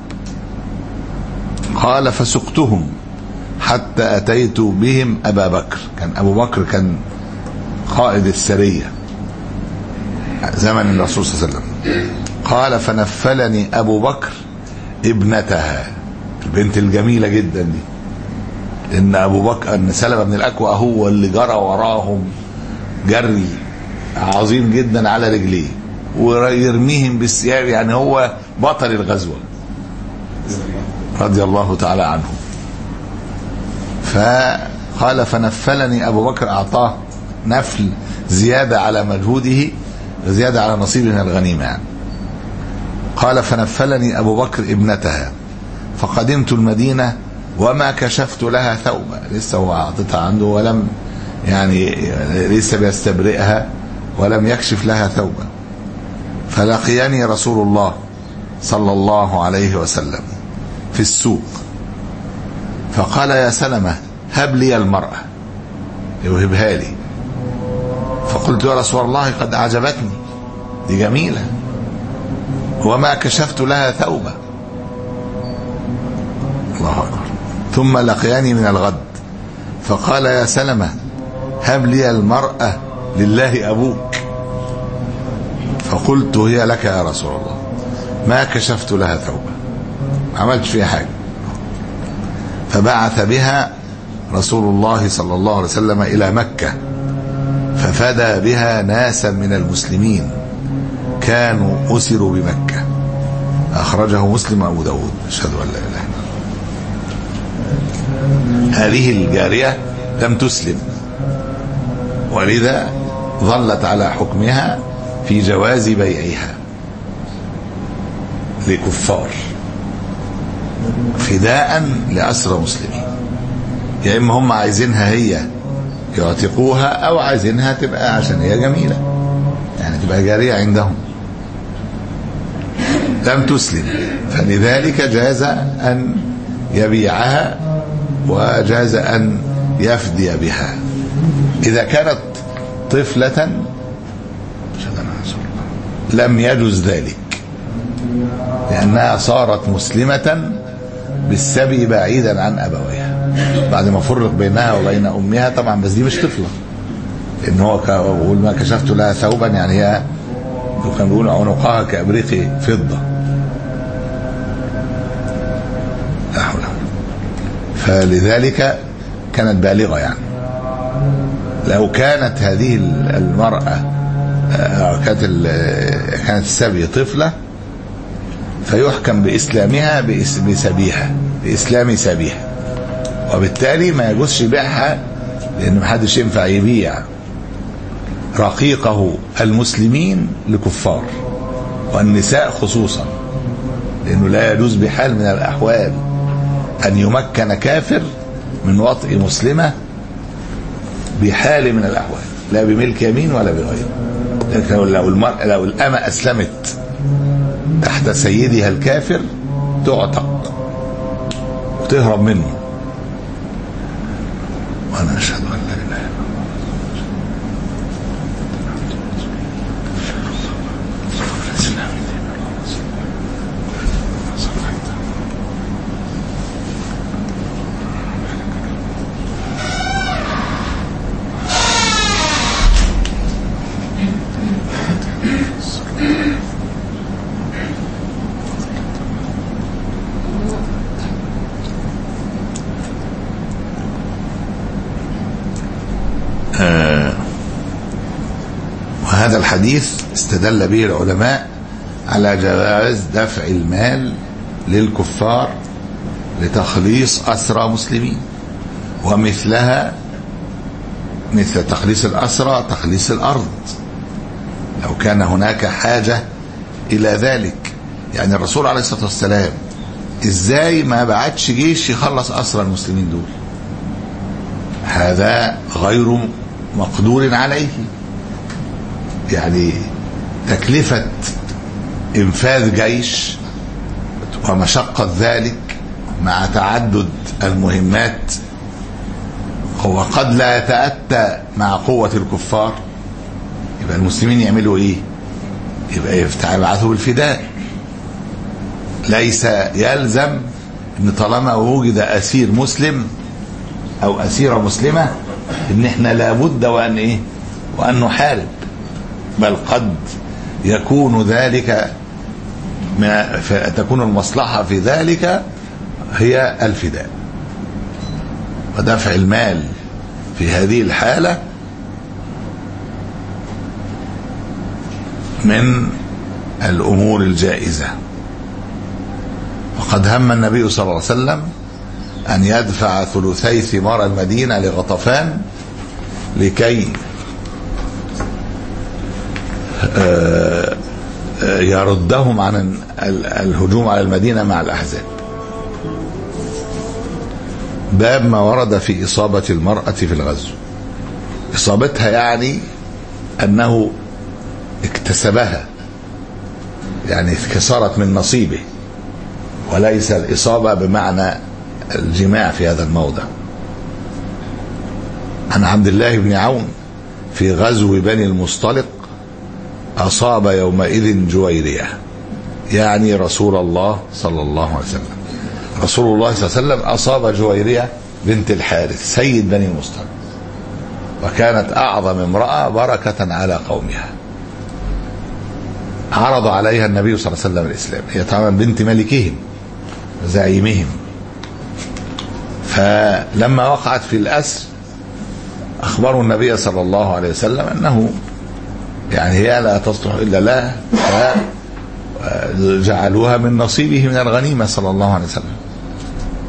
قال: فسقتهم حتى أتيت بهم أبا بكر. كان أبو بكر كان قائد السرية زمن الرسول صلى الله عليه وسلم. قال: فنفلني أبو بكر ابنتها، البنت الجميلة جدا دي. إن أبو بكر أن سلمة بن الأكوع هو اللي جرى وراهم جري عظيم جدا على رجليه ويرميهم بالسياف، يعني هو بطل الغزوة رضي الله تعالى عنه. فقال: فنفلني أبو بكر، أعطاه نفل زيادة على مجهوده، زيادة على نصيبه من الغنيمة يعني. قال: فنفلني أبو بكر ابنتها فقدمت المدينة وما كشفت لها ثوبا. لسه هو أعطتها عنده ولم يعني لسه بيستبرئها ولم يكشف لها ثوبا. فلقيني رسول الله صلى الله عليه وسلم في السوق فقال: يا سلمة هب لي المرأة، يوهبها لي. فقلت: يا رسول الله قد أعجبتني، دي جميلة وما كشفت لها ثوبا. الله أكبر. ثم لقياني من الغد فقال: يا سلمة هب لي المرأة لله أبوك. فقلت: هي لك يا رسول الله، ما كشفت لها ثوبا، ما عملت فيها حاجة. فبعث بها رسول الله صلى الله عليه وسلم إلى مكة ففدى بها ناسا من المسلمين كانوا أسروا بمكة. أخرجه مسلم وأبو داود. أشهد أن لا إله إلا الله. هذه الجارية لم تسلم، ولذا ظلت على حكمها في جواز بيعها لكفار فداء لأسرى مسلمين. يا إما هم عايزينها هي يعتقوها أو عايزينها تبقى عشان هي جميلة، يعني تبقى جارية عندهم لم تسلم، فلذلك جاز أن يبيعها وجاز أن يفدي بها. إذا كانت طفلة لم يجوز ذلك لأنها صارت مسلمة بالسبي بعيدا عن أبويها بعد ما فرق بينها وبين أمها طبعا، بس دي مش طفلة، لأن هو بيقول ما كشفت لها ثوبا، يعني هي كان بيقول عنقها كأبريق فضة. لا حول. فلذلك كانت بالغة. يعني لو كانت هذه المرأة كانت كانت السبي طفلة فيحكم بإسلامها بسبيها بإسلام سبيها، وبالتالي ما يجوزش بيعها، لأن محدش ينفع يبيع رقيقه المسلمين لكفار والنساء خصوصا، لأنه لا يجوز بحال من الأحوال أن يمكن كافر من وطئ مسلمة بحال من الأحوال، لا بملك يمين ولا بغيره. لكن لو المرأة لو الأمة أسلمت تحت سيدها الكافر تعتق وتهرب منه. وأنا أشهد أن لا إله إلا هذا الحديث استدل به العلماء على جواز دفع المال للكفار لتخليص أسرى مسلمين، ومثلها مثل تخليص الأسرى تخليص الأرض لو كان هناك حاجة إلى ذلك. يعني الرسول عليه الصلاة والسلام إزاي ما بعتش جيش يخلص أسرى المسلمين دول؟ هذا غير مقدور عليه. يعني تكلفة إنفاذ جيش ومشقة ذلك مع تعدد المهمات هو قد لا يتأتى مع قوة الكفار. يبقى المسلمين يعملوا إيه؟ يبقى يبعثوا بالفداء. ليس يلزم إن طالما وجد أسير مسلم أو أسيرة مسلمة إن إحنا لابد وأن إيه؟ وأن نحارب، بل قد يكون ذلك تكون المصلحة في ذلك هي الفداء ودفع المال في هذه الحالة من الأمور الجائزة. وقد هم النبي صلى الله عليه وسلم أن يدفع ثلثي ثمار المدينة لغطفان لكي يردهم عن الهجوم على المدينة مع الأحزاب. باب ما ورد في إصابة المرأة في الغزو. إصابتها يعني أنه اكتسبها، يعني صارت من نصيبه، وليس الإصابة بمعنى الجماع في هذا الموضع. عن عبد الله بن عون في غزو بني المصطلق أصاب يومئذ جويرية، يعني رسول الله صلى الله عليه وسلم. رسول الله صلى الله عليه وسلم أصاب جويرية بنت الحارث سيد بني المصطلق، وكانت أعظم امرأة بركة على قومها. عرض عليها النبي صلى الله عليه وسلم الإسلام، هي طبعا بنت ملكهم زعيمهم. فلما وقعت في الأسر أخبروا النبي صلى الله عليه وسلم أنه يعني هي لا تصلح إلا له، فجعلوها من نصيبه من الغنيمة صلى الله عليه وسلم.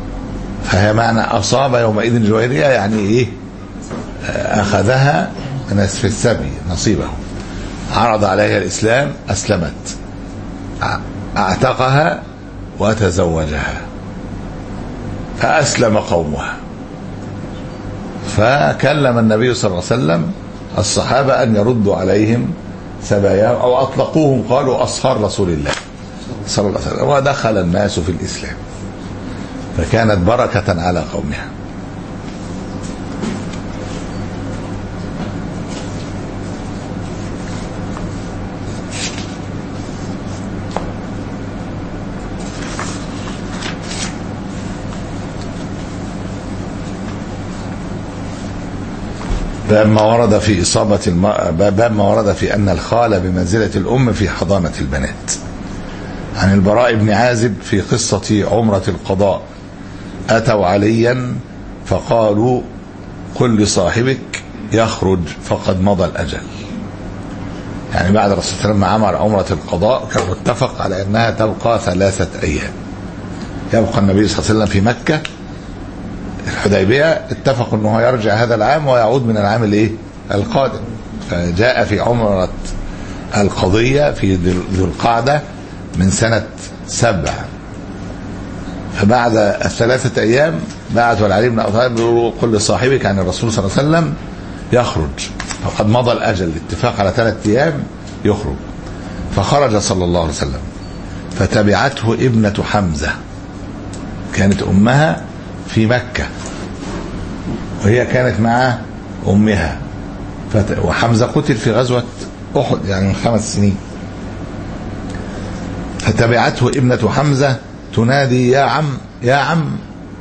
فهي معنى أصاب يومئذ جويرية يعني إيه؟ أخذها في السبي نصيبه، عرض عليها الإسلام أسلمت، اعتقها وتزوجها فأسلم قومها، فكلم النبي صلى الله عليه وسلم الصحابة أن يردوا عليهم سباياهم أو أطلقوهم، قالوا أصهار رسول الله صلى الله عليه وسلم، ودخل الناس في الإسلام، فكانت بركة على قومها. باب ما ورد في إصابة الم... باب ما ورد في أن الخالة بمنزلة الأم في حضانة البنات. عن البراء بن عازب في قصة عمرة القضاء، أتوا عليا فقالوا قل لصاحبك يخرج فقد مضى الأجل. يعني بعد الرسول صلى الله عليه وسلم عمر عمرة القضاء كان متفق على أنها تبقى ثلاثة أيام، يبقى النبي صلى الله عليه وسلم في مكة. الحديبية اتفقوا أنه يرجع هذا العام ويعود من العام الايه القادم، فجاء في عمرة القضية في ذو القعدة من سنة سبع، فبعد الثلاثة أيام بعثوا علي بن أبي طالب يقولوا قل لصاحبك عن الرسول صلى الله عليه وسلم يخرج فقد مضى الأجل، الاتفاق على ثلاثة أيام يخرج. فخرج صلى الله عليه وسلم فتبعته ابنة حمزة، كانت أمها في مكة وهي كانت مع أمها، وحمزة قتل في غزوة أحد يعني من خمس سنين. فتبعته ابنة حمزة تنادي يا عم يا عم،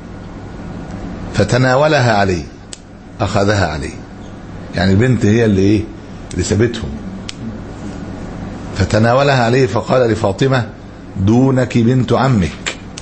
فتناولها علي، أخذها علي، يعني البنت هي اللي إيه اللي سابتهم، فتناولها عليه فقال لفاطمة دونك بنت عمك،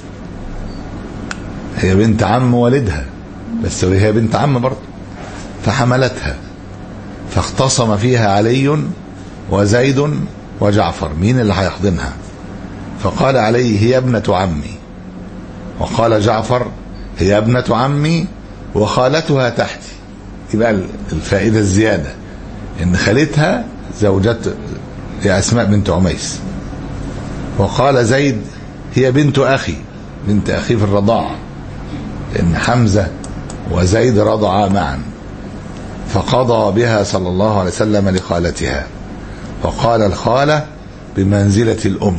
هي بنت عم والدها بس هي بنت عم برضه، فحملتها فاختصم فيها علي وزيد وجعفر مين اللي هيحضنها، فقال علي هي ابنة عمي، وقال جعفر هي ابنة عمي وخالتها تحتي. يبقى الفائدة الزيادة ان خالتها زوجة أسماء بنت عميس، وقال زيد هي بنت أخي، بنت أخي في الرضاعة، لأن حمزة وزيد رضعا معا، فقضى بها صلى الله عليه وسلم لخالتها، وقال الخالة بمنزلة الأم،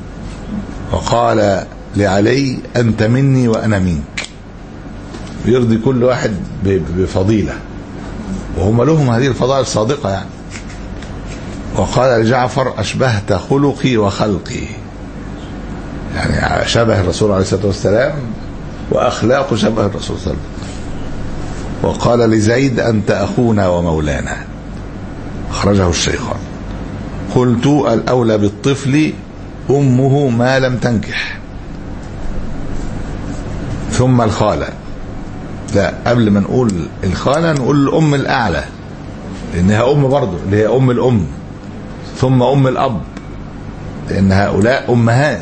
وقال لعلي أنت مني وأنا منك، يرضي كل واحد بفضيلة، وهم لهم هذه الفضائل الصادقة يعني. وقال لجعفر أشبهت خلقي وخلقي، يعني شبه الرسول عليه الصلاة والسلام وأخلاق شبه الرسول صلى الله عليه وسلم. وقال لزيد أنت أخونا ومولانا، أخرجه الشيخان. قلت الأولى بالطفل أمه ما لم تنكح، ثم الخالة. لا، قبل ما نقول الخالة نقول الأم الأعلى، لأنها أم برضو اللي هي أم الأم، ثم أم الأب، لأن هؤلاء أمهات،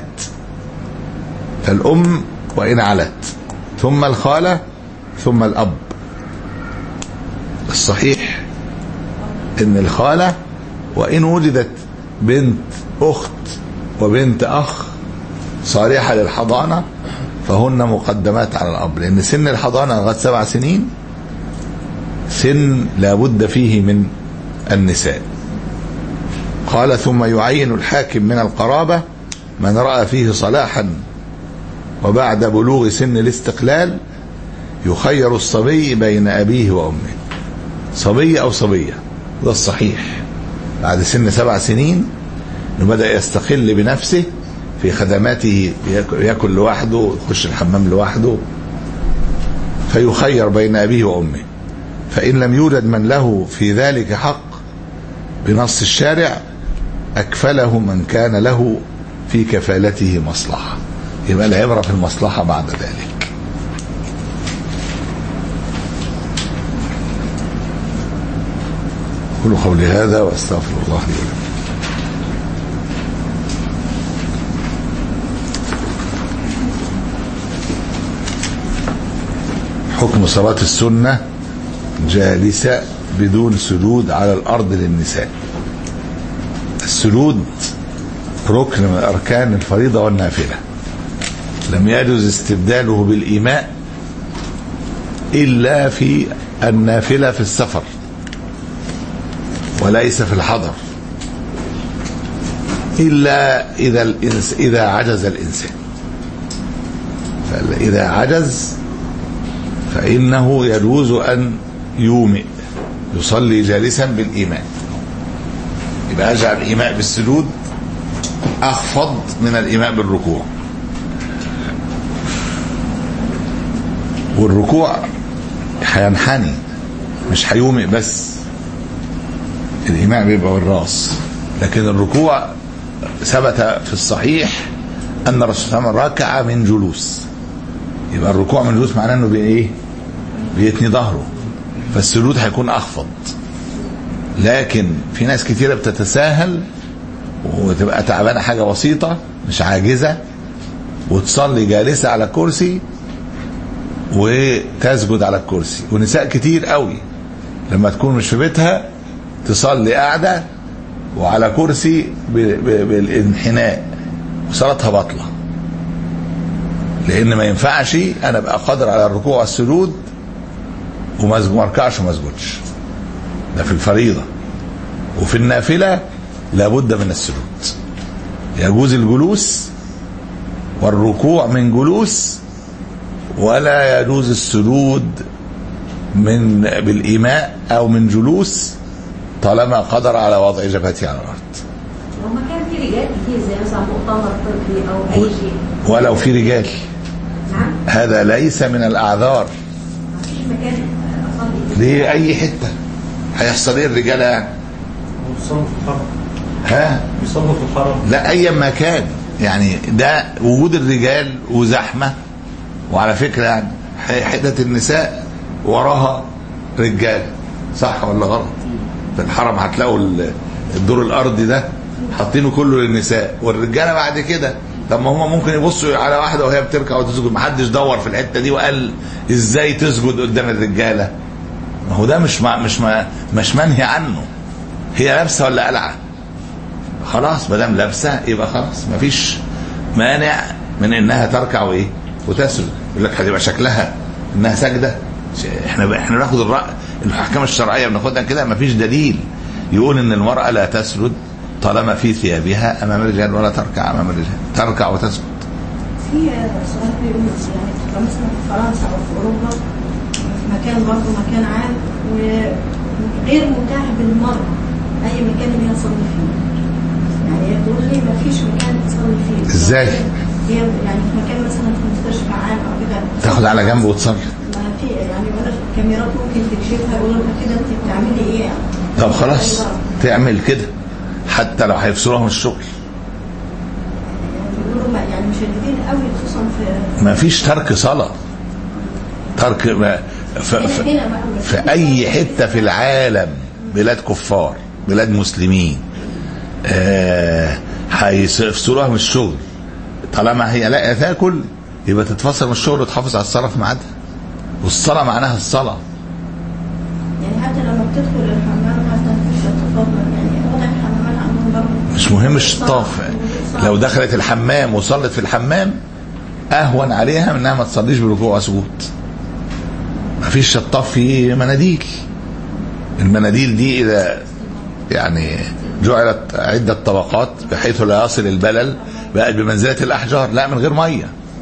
فالأم وإن علت، ثم الخالة، ثم الأب. الصحيح إن الخالة وإن وجدت بنت أخت وبنت أخ صالحة للحضانة فهن مقدمات على الأب، لأن سن الحضانة لغاية سبع سنين سن لابد فيه من النساء. قال ثم يعين الحاكم من القرابة من رأى فيه صلاحا، وبعد بلوغ سن الاستقلال يخير الصبي بين أبيه وأمه، صبي أو صبية، ده الصحيح. بعد سن سبع سنين بدأ يستقل بنفسه في خدماته، يأكل لوحده، يخش الحمام لوحده، فيخير بين أبيه وأمه. فإن لم يوجد من له في ذلك حق بنص الشارع أكفله من كان له في كفالته مصلحة، يبقى العبرة في المصلحة بعد ذلك. قولوا قولي هذا واستغفر الله لي ولكم. حكم صلاة السنة جالسة بدون سجود على الأرض للنساء. السجود ركن من أركان الفريضة والنافلة، لم يجوز استبداله بالإيماء إلا في النافلة في السفر وليس في الحضر، إلا إذا إذا عجز الإنسان. فإذا عجز فإنه يجوز أن يومئ، يصلي جالسا بالإيماء، يبقى يجعل الإيماء بالسجود أخفض من الإيماء بالركوع. والركوع هينحني مش هيومئ بس، الإيماء بيبقى بالراس، لكن الركوع ثبت في الصحيح أن الرسول صلى الله عليه وسلم ركع من جلوس، يبقى الركوع من جلوس معناه أنه بإيه؟ بيتني ظهره، فالسجود هيكون أخفض. لكن في ناس كتيرة بتتساهل وتبقى تعبانة حاجة بسيطة مش عاجزة وتصلي جالسة على كرسي وتسجد على الكرسي، ونساء كتير قوي لما تكون مش في بيتها تصلي قاعدة وعلى كرسي بالانحناء وصلاتها باطلة، لأن ما ينفعش أنا أبقى قادر على الركوع والسجود وما اركعش وما اسجدش، ده في الفريضة. وفي النافلة لابد من السجود، يجوز الجلوس والركوع من جلوس، ولا يجوز السجود من بالإيماء أو من جلوس طالما قدر على وضع جبهته على الأرض. وما كان في رجال كتير زي مثلا مؤتمر طبي أو أي شيء، ولو في رجال نعم هذا ليس من الأعذار. مفيش مكان أصلي ليه؟ أي حتة هيحصل إيه الرجال يعني؟ بيصلوا في الحرم. ها؟ بيصلوا في الحرم. لا أي مكان يعني، ده وجود الرجال وزحمة. وعلى فكرة يعني حتة النساء وراها رجال، صح ولا غلط؟ في الحرم هتلاقوا الدور الأرضي ده حاطينه كله للنساء والرجالة بعد كده. طب ما هم ممكن يبصوا على واحدة وهي بتركع وتسجد، محدش دور في الحتة دي وقال ازاي تسجد قدام الرجالة. ما هو ده مش ما مش ما مش منهي عنه، هي لابسة ولا قلعة، خلاص ما دام لابسة يبقى خلاص مفيش مانع من انها تركع وايه وتسجد. يقول لك هتبقى شكلها انها سجدة. احنا احنا بناخد الرأي الاحكام الشرعية بناخدها كده، مفيش دليل يقول ان المرأة لا تسجد طالما في ثيابها امام الرجال، ولا تركع امام الرجال، تركع وتسجد. في سؤال بيقول يعني تبقى مثلا في فرنسا او في اوروبا في مكان برضه مكان عام وغير متاح بالمرة اي مكان اللي هتصلي فيه، يعني تقول لي ما فيش مكان تصلي فيه ازاي؟ هي يعني في مكان مثلا في مستشفى عام او كده تاخد على جنب وتصلي. ما في يعني يقول لك الكاميرات ممكن تكشفها، يقول لك كده انت بتعملي ايه يعني؟ طب خلاص تعمل كده حتى لو هيفصلوها من الشغل. يعني مش شديدين قوي خصوصا في ما فيش ترك صلاة، ترك ما ف... ف... في أي حتة في العالم، بلاد كفار بلاد مسلمين آه... هيفصلوها من الشغل طالما هي لا تاكل، يبقى تتفصل من الشغل وتحافظ على الصلاة في ميعادها، والصلاة معناها الصلاة. يعني حتى لما بتدخل الحمام حتى مفيش الطفاف، يعني وضع الحمامات عندهم برضه مش مهم الشطاف، لو دخلت الحمام وصلت في الحمام اهون عليها من انها ما تصليش بركوع وسجود. مفيش شطاف في مناديل، المناديل دي اذا يعني جعلت عدة طبقات بحيث لا يصل البلل بقت بمنزلة الاحجار، لا من غير ميه،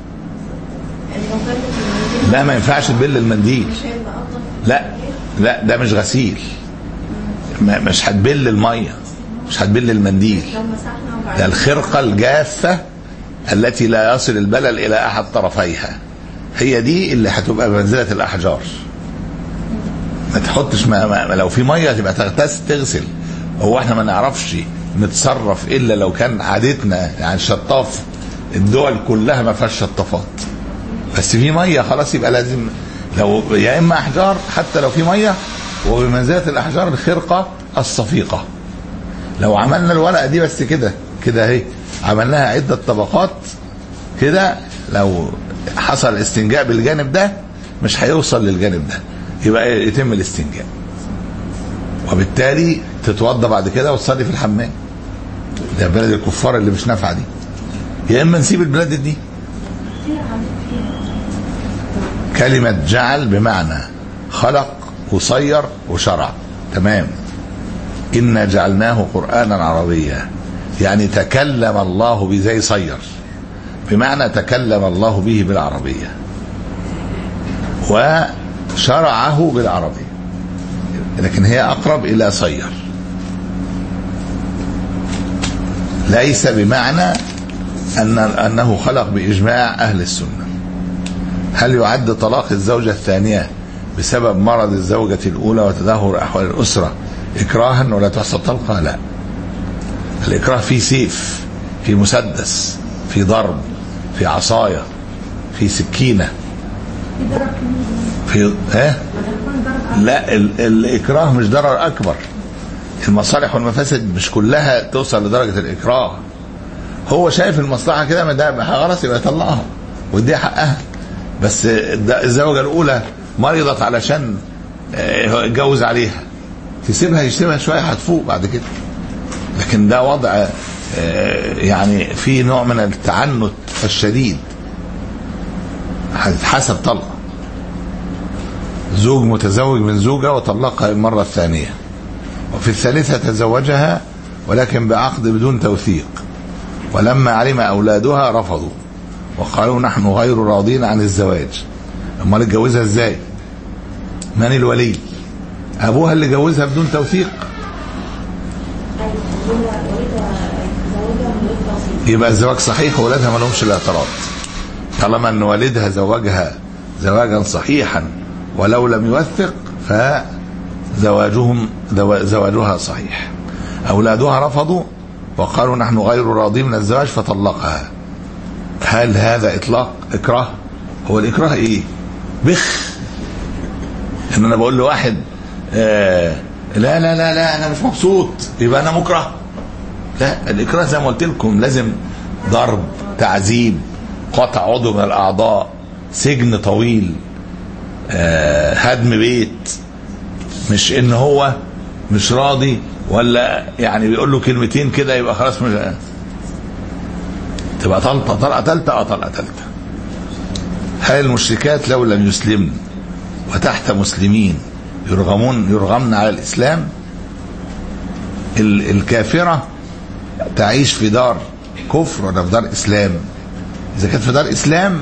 لا ما ينفعش تبل المنديل، لا لا ده مش غسيل، مش هتبل الميه، مش هتبل المنديل، ده الخرقة الجافة التي لا يصل البلل إلى أحد طرفيها، هي دي اللي هتبقى بمنزلة الأحجار. ما تحطش ما ما لو في مية تبقى تغتسل تغسل. هو احنا ما نعرفش نتصرف إلا لو كان عادتنا يعني شطاف، الدول كلها ما فيهاش شطافات، بس في مية خلاص يبقى لازم، لو يا إما أحجار حتى لو في مية، وبمنزلة الأحجار الخرقة الصفيقة. لو عملنا الورقة دي بس كده كده اهي عملناها عدة طبقات كده، لو حصل استنجاء بالجانب ده مش هيوصل للجانب ده، يبقى يتم الاستنجاء. وبالتالي تتوضى بعد كده وتصلي في الحمام. ده بلد الكفار اللي مش نافعه دي. يا اما نسيب البلاد دي. كلمة جعل بمعنى خلق وصير وشرع. تمام. إنا جعلناه قرآنا عربيا، يعني تكلم الله به زي صير، بمعنى تكلم الله به بالعربية وشرعه بالعربية، لكن هي أقرب إلى صير. ليس بمعنى أن أنه خلق بإجماع أهل السنة. هل يعد طلاق الزوجة الثانية بسبب مرض الزوجة الأولى وتدهور أحوال الأسرة إكراها ولا تحصل طلقة؟ لا. الإكراه في سيف، في مسدس، في ضرب، في عصاية، في سكينة، في ها؟ لا، ال... الإكراه مش ضرر أكبر. المصالح والمفاسد مش كلها توصل لدرجة الإكراه. هو شايف المصلحة كده، ما ده خلاص يبقى يطلقها ودي حقها. بس الزوجة الأولى مرضت علشان اتجوز عليها، تسيبها يسيبها شوية هتفوق بعد كده. لكن ده وضع يعني في نوع من التعنت الشديد، هتتحسب طلقة. زوج متزوج من زوجة وطلقها المرة الثانية، وفي الثالثة تزوجها ولكن بعقد بدون توثيق، ولما علم أولادها رفضوا وقالوا نحن غير راضين عن الزواج. امال اتجوزها ازاي؟ من الولي؟ ابوها اللي جوزها بدون توثيق، يبقى الزواج صحيح وولادها ما لهمش الاعتراض. طالما ان والدها زوجها زواجا صحيحا ولو لم يوثق فزواجهم زواجها صحيح. اولادها رفضوا وقالوا نحن غير راضين من الزواج فطلقها. هل هذا اطلاق اكراه؟ هو الاكراه ايه؟ بخ ان انا بقول لواحد آه لا لا لا لا انا مش مبسوط يبقى انا مكره. لا، الاكراه زي ما قلت لكم لازم ضرب، تعذيب، قطع عضو من الاعضاء، سجن طويل، آه هدم بيت. مش ان هو مش راضي ولا يعني بيقول له كلمتين كده يبقى خلاص مش تبقى طلقه طلقه ثالثه اه طلقه ثالثه. هل المشركات لو لم يسلمن وتحت مسلمين يرغمون يرغمن على الإسلام؟ الكافرة تعيش في دار كفر ولا في دار إسلام؟ إذا كانت في دار إسلام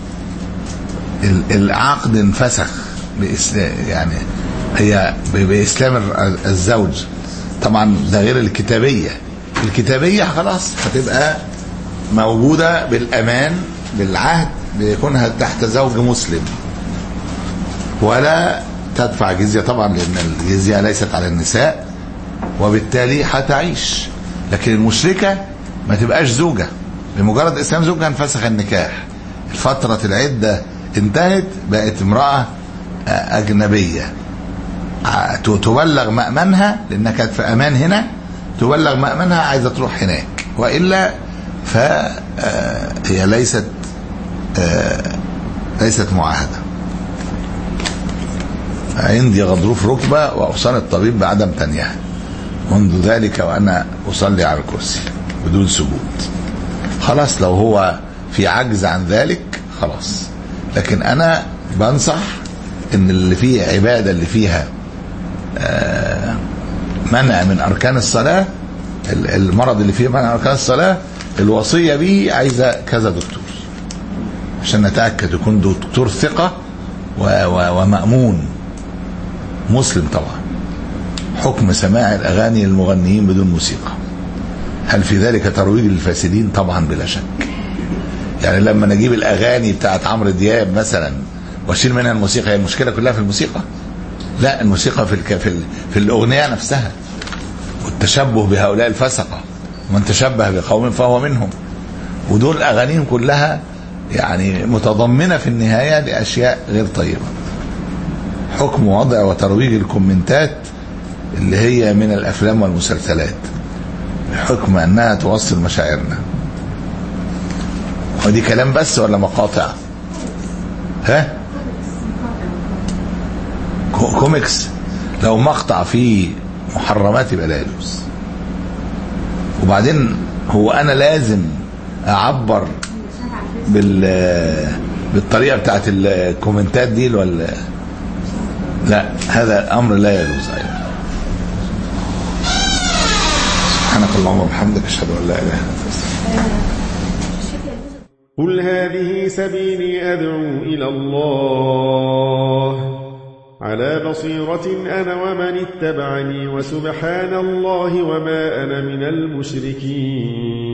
العقد انفسخ بإسلام، يعني هي بإسلام الزوج. طبعا ده غير الكتابية. الكتابية خلاص هتبقى موجودة بالأمان بالعهد بيكونها تحت زوج مسلم ولا تدفع جزية طبعا، لأن الجزية ليست على النساء وبالتالي هتعيش. لكن المشركة ما تبقاش زوجة، بمجرد إسلام زوجها انفسخ النكاح، فترة العدة انتهت، بقت امرأة أجنبية تبلغ مأمنها لأنها كانت في أمان هنا، تبلغ مأمنها عايزة تروح هناك، وإلا فهي ليست ليست معاهدة. عندي غضروف ركبة وأوصاني الطبيب بعدم تنيها منذ ذلك وأنا أصلي على الكرسي بدون سجود. خلاص لو هو في عجز عن ذلك خلاص، لكن أنا بنصح إن اللي فيه عبادة اللي فيها منع من أركان الصلاة، المرض اللي فيه منع من أركان الصلاة، الوصية به عايزة كذا دكتور عشان نتأكد يكون دكتور ثقة ومأمون مسلم. طبعا حكم سماع الأغاني للمغنيين بدون موسيقى، هل في ذلك ترويج للفاسدين؟ طبعا بلا شك. يعني لما نجيب الأغاني بتاعت عمرو دياب مثلا واشيل منها الموسيقى، هي المشكلة كلها في الموسيقى؟ لا، الموسيقى في الك... في, ال... في الأغنية نفسها، والتشبه بهؤلاء الفسقة، ومن تشبه بقوم فهو منهم. ودول أغانيهم كلها يعني متضمنة في النهاية لأشياء غير طيبة. حكم وضع وترويج الكومنتات اللي هي من الأفلام والمسلسلات، حكم أنها توصل مشاعرنا. ودي كلام بس ولا مقاطع؟ ها؟ كوميكس. لو مقطع فيه محرمات يبقى لا يجوز. وبعدين هو انا لازم اعبر بال بالطريقه بتاعت الكومنتات دي ولا لا؟ هذا امر لا يجوز ايضا. سبحانك اللهم وبحمدك اشهد ان لا اله الا انت استغفرك. قل هذه سبيلي أدعو إلى الله على بصيرة أنا ومن اتبعني وسبحان الله وما أنا من المشركين.